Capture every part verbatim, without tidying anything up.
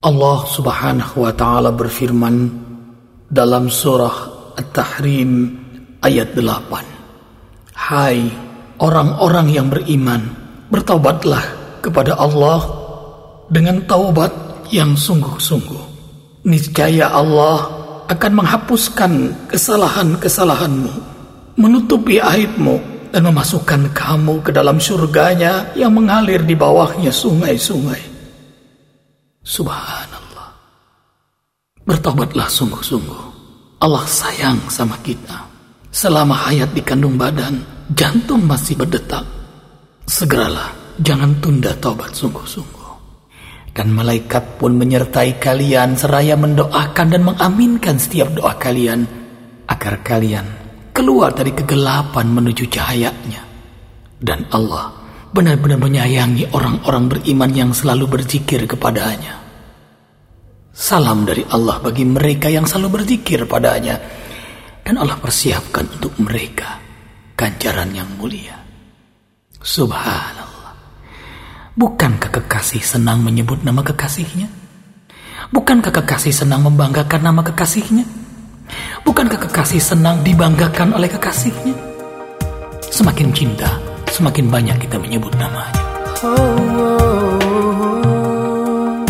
Allah Subhanahu wa ta'ala berfirman dalam surah At-Tahrim ayat delapan. Hai orang-orang yang beriman, bertaubatlah kepada Allah dengan taubat yang sungguh-sungguh. Niscaya Allah akan menghapuskan kesalahan-kesalahanmu, menutupi aibmu, dan memasukkan kamu ke dalam surganya yang mengalir di bawahnya sungai-sungai. Subhanallah. Bertobatlah sungguh-sungguh. Allah sayang sama kita. Selama hayat di kandung badan, jantung masih berdetak. Segeralah, jangan tunda taubat sungguh-sungguh. Dan malaikat pun menyertai kalian seraya mendoakan dan mengaminkan setiap doa kalian, agar kalian keluar dari kegelapan menuju cahayanya. Dan Allah benar-benar menyayangi orang-orang beriman yang selalu berzikir kepadanya. Salam dari Allah bagi mereka yang selalu berzikir padanya, dan Allah persiapkan untuk mereka ganjaran yang mulia. Subhanallah. Bukankah kekasih senang menyebut nama kekasihnya? Bukankah kekasih senang membanggakan nama kekasihnya? Bukankah kekasih senang dibanggakan oleh kekasihnya? Semakin cinta, semakin banyak kita menyebut namanya. Oh, oh, oh.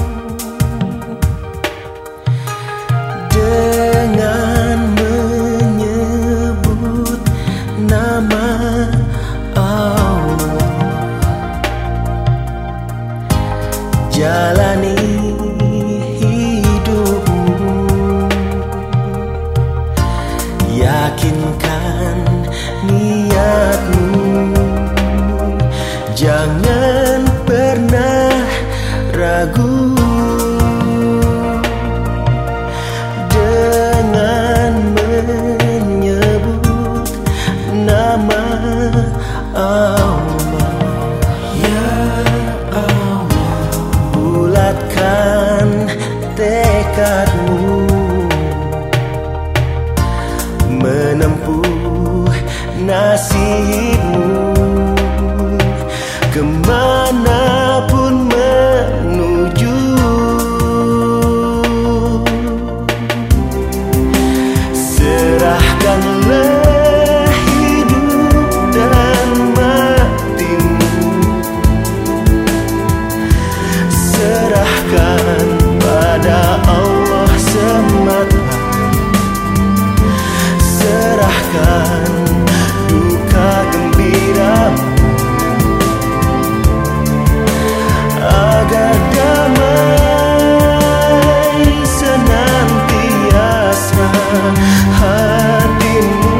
Dengan menyebut nama Allah, jalani yakinkan niatmu, jangan pernah ragu. Dengan menyebut nama Allah, ya Allah, bulatkan tekadmu menempuh nasibmu, kemanapun menuju. Serahkanlah hidup dan matimu, serahkan pada Allah semata. Serahkan duka gembiramu, agar damai senantiasa hatimu.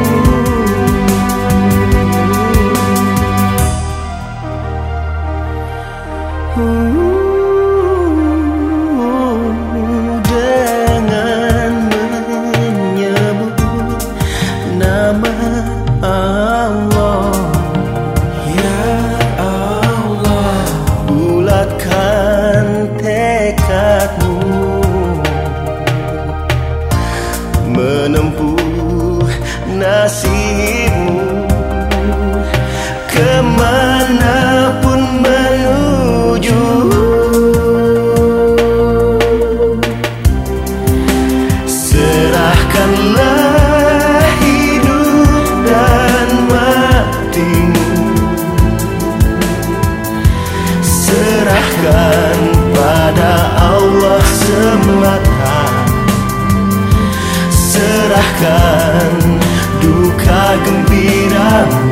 Dengan menyebut nama Allah, ya Allah, bulatkan tekadmu menempuh nasibmu, kemanapun menuju. Serahkanlah hidup dan matimu, serahkan pada Allah semata. Serahkan duka gembiramu,